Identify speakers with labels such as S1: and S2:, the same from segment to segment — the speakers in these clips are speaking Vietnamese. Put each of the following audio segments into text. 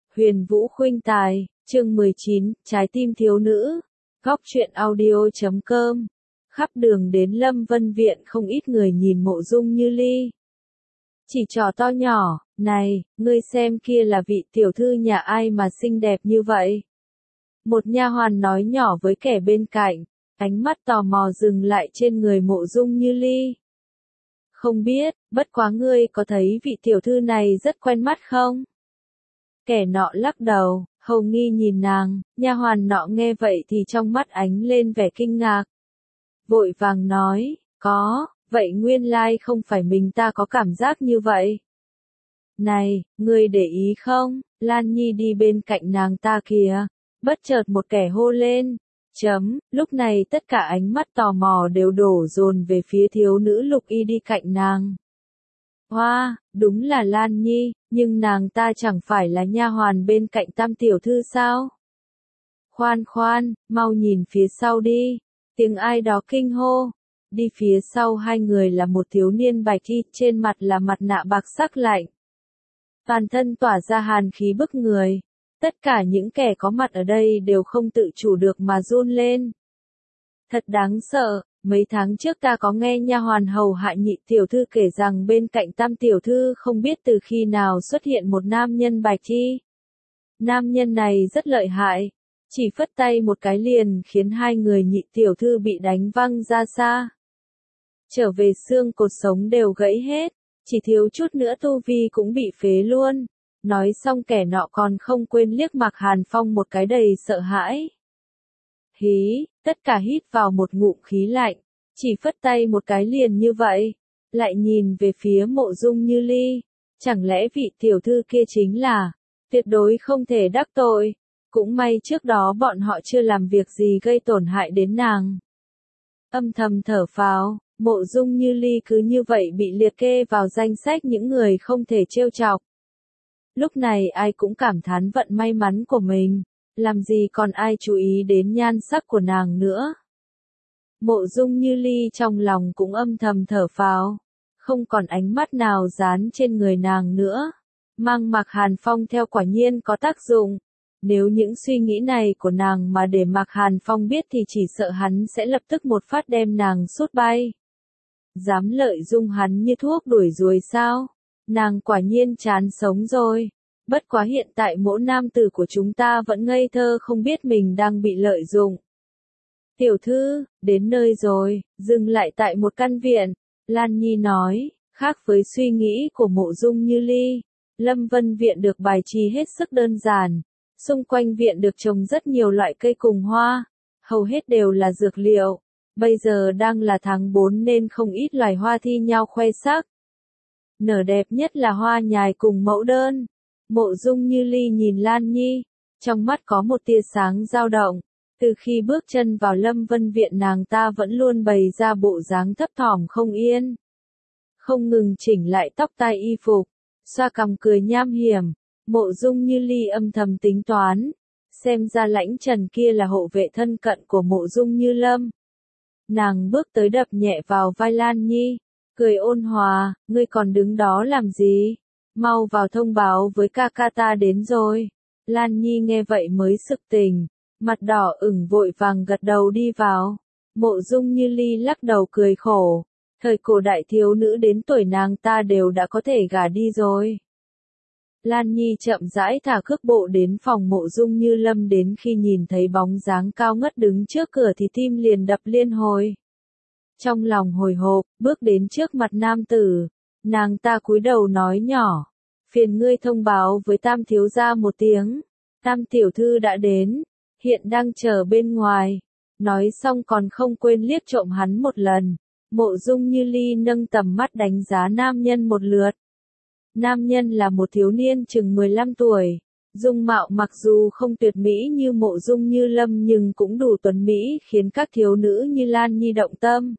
S1: Huyền Vũ Khuynh Tài, chương 19, Trái tim thiếu nữ. Góc truyện audio.com. Khắp đường đến Lâm Vân Viện không ít người nhìn Mộ Dung Như Ly. Chỉ trò to nhỏ, này, ngươi xem kia là vị tiểu thư nhà ai mà xinh đẹp như vậy? Một nha hoàn nói nhỏ với kẻ bên cạnh, ánh mắt tò mò dừng lại trên người Mộ Dung Như Ly. Không biết, bất quá ngươi có thấy vị tiểu thư này rất quen mắt không? Kẻ nọ lắc đầu, hầu nghi nhìn nàng, nha hoàn nọ nghe vậy thì trong mắt ánh lên vẻ kinh ngạc. Vội vàng nói, có, vậy nguyên lai không phải mình ta có cảm giác như vậy. Này, ngươi để ý không, Lan Nhi đi bên cạnh nàng ta kìa, bất chợt một kẻ hô lên. Lúc này tất cả ánh mắt tò mò đều đổ dồn về phía thiếu nữ Lục Y đi cạnh nàng. Hoa, đúng là Lan Nhi, nhưng nàng ta chẳng phải là nha hoàn bên cạnh Tam tiểu thư sao? Khoan khoan, mau nhìn phía sau đi, tiếng ai đó kinh hô. Đi phía sau hai người là một thiếu niên bạch y, trên mặt là mặt nạ bạc sắc lạnh. Toàn thân tỏa ra hàn khí bức người. Tất cả những kẻ có mặt ở đây đều không tự chủ được mà run lên. Thật đáng sợ, mấy tháng trước ta có nghe nha hoàn hầu hạ Nhị tiểu thư kể rằng bên cạnh Tam tiểu thư không biết từ khi nào xuất hiện một nam nhân bạch y. Nam nhân này rất lợi hại, chỉ phất tay một cái liền khiến hai người Nhị tiểu thư bị đánh văng ra xa. Trở về xương cột sống đều gãy hết, chỉ thiếu chút nữa tu vi cũng bị phế luôn. Nói xong kẻ nọ còn không quên liếc Mạc Hàn Phong một cái đầy sợ hãi. Hí, tất cả hít vào một ngụm khí lạnh, chỉ phất tay một cái liền như vậy, lại nhìn về phía Mộ Dung Như Ly, chẳng lẽ vị tiểu thư kia chính là, tuyệt đối không thể đắc tội, cũng may trước đó bọn họ chưa làm việc gì gây tổn hại đến nàng. Âm thầm thở phào, Mộ Dung Như Ly cứ như vậy bị liệt kê vào danh sách những người không thể trêu chọc. Lúc này ai cũng cảm thán vận may mắn của mình, làm gì còn ai chú ý đến nhan sắc của nàng nữa. Mộ Dung Như Ly trong lòng cũng âm thầm thở phào, không còn ánh mắt nào dán trên người nàng nữa. Mang Mạc Hàn Phong theo quả nhiên có tác dụng. Nếu những suy nghĩ này của nàng mà để Mạc Hàn Phong biết thì chỉ sợ hắn sẽ lập tức một phát đem nàng sút bay. Dám lợi dụng hắn như thuốc đuổi ruồi sao? Nàng quả nhiên chán sống rồi. Bất quá hiện tại mỗi nam tử của chúng ta vẫn ngây thơ không biết mình đang bị lợi dụng. Tiểu thư, đến nơi rồi, dừng lại tại một căn viện. Lan Nhi nói, khác với suy nghĩ của Mộ Dung Như Ly, Lâm Vân Viện được bài trí hết sức đơn giản. Xung quanh viện được trồng rất nhiều loại cây cùng hoa, hầu hết đều là dược liệu. Bây giờ đang là tháng 4 nên không ít loài hoa thi nhau khoe sắc. Nở đẹp nhất là hoa nhài cùng mẫu đơn. Mộ Dung Như Ly nhìn Lan Nhi, trong mắt có một tia sáng dao động. Từ khi bước chân vào Lâm Vân Viện nàng ta vẫn luôn bày ra bộ dáng thấp thỏm không yên. Không ngừng chỉnh lại tóc tai y phục, xoa cằm cười nham hiểm. Mộ Dung Như Ly âm thầm tính toán, xem ra Lãnh Trần kia là hộ vệ thân cận của Mộ Dung Như Lâm. Nàng bước tới đập nhẹ vào vai Lan Nhi, cười ôn hòa, ngươi còn đứng đó làm gì? Mau vào thông báo với ca ca ta đến rồi. Lan Nhi nghe vậy mới sực tỉnh, mặt đỏ ửng vội vàng gật đầu đi vào. Mộ Dung Như Ly lắc đầu cười khổ, thời cổ đại thiếu nữ đến tuổi nàng ta đều đã có thể gả đi rồi. Lan Nhi chậm rãi thả cước bộ đến phòng Mộ Dung Như Lâm, đến khi nhìn thấy bóng dáng cao ngất đứng trước cửa thì tim liền đập liên hồi. Trong lòng hồi hộp, bước đến trước mặt nam tử, nàng ta cúi đầu nói nhỏ, phiền ngươi thông báo với Tam thiếu gia một tiếng, Tam tiểu thư đã đến, hiện đang chờ bên ngoài. Nói xong còn không quên liếc trộm hắn một lần. Mộ Dung Như Ly nâng tầm mắt đánh giá nam nhân một lượt. Nam nhân là một thiếu niên chừng 15 tuổi, dung mạo mặc dù không tuyệt mỹ như Mộ Dung Như Lâm nhưng cũng đủ tuấn mỹ khiến các thiếu nữ như Lan Nhi động tâm.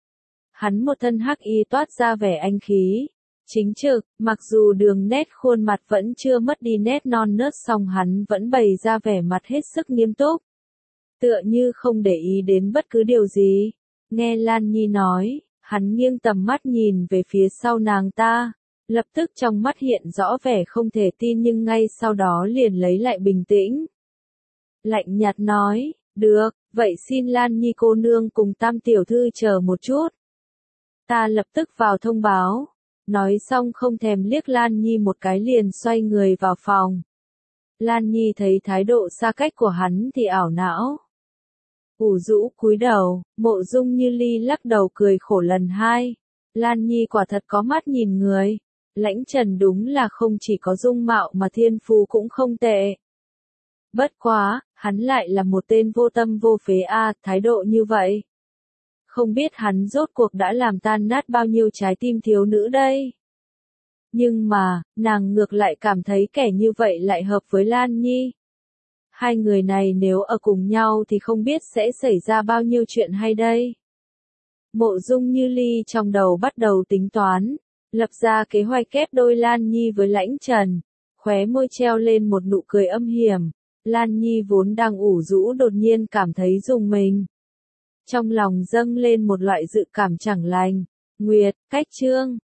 S1: Hắn một thân hắc y toát ra vẻ anh khí, chính trực, mặc dù đường nét khuôn mặt vẫn chưa mất đi nét non nớt song hắn vẫn bày ra vẻ mặt hết sức nghiêm túc. Tựa như không để ý đến bất cứ điều gì. Nghe Lan Nhi nói, hắn nghiêng tầm mắt nhìn về phía sau nàng ta. Lập tức trong mắt hiện rõ vẻ không thể tin nhưng ngay sau đó liền lấy lại bình tĩnh. Lạnh nhạt nói, được, vậy xin Lan Nhi cô nương cùng Tam tiểu thư chờ một chút. Ta lập tức vào thông báo. Nói xong không thèm liếc Lan Nhi một cái liền xoay người vào phòng. Lan Nhi thấy thái độ xa cách của hắn thì ảo não. Ủ rũ cúi đầu, Mộ Dung Như Ly lắc đầu cười khổ lần hai. Lan Nhi quả thật có mắt nhìn người. Lãnh Trần đúng là không chỉ có dung mạo mà thiên phú cũng không tệ. Bất quá, hắn lại là một tên vô tâm vô phế thái độ như vậy. Không biết hắn rốt cuộc đã làm tan nát bao nhiêu trái tim thiếu nữ đây. Nhưng mà, nàng ngược lại cảm thấy kẻ như vậy lại hợp với Lan Nhi. Hai người này nếu ở cùng nhau thì không biết sẽ xảy ra bao nhiêu chuyện hay đây. Mộ Dung Như Ly trong đầu bắt đầu tính toán, lập ra kế hoạch kép đôi Lan Nhi với Lãnh Trần, khóe môi treo lên một nụ cười âm hiểm. Lan Nhi vốn đang ủ rũ đột nhiên cảm thấy rùng mình. Trong lòng dâng lên một loại dự cảm chẳng lành. Nguyệt, cách chương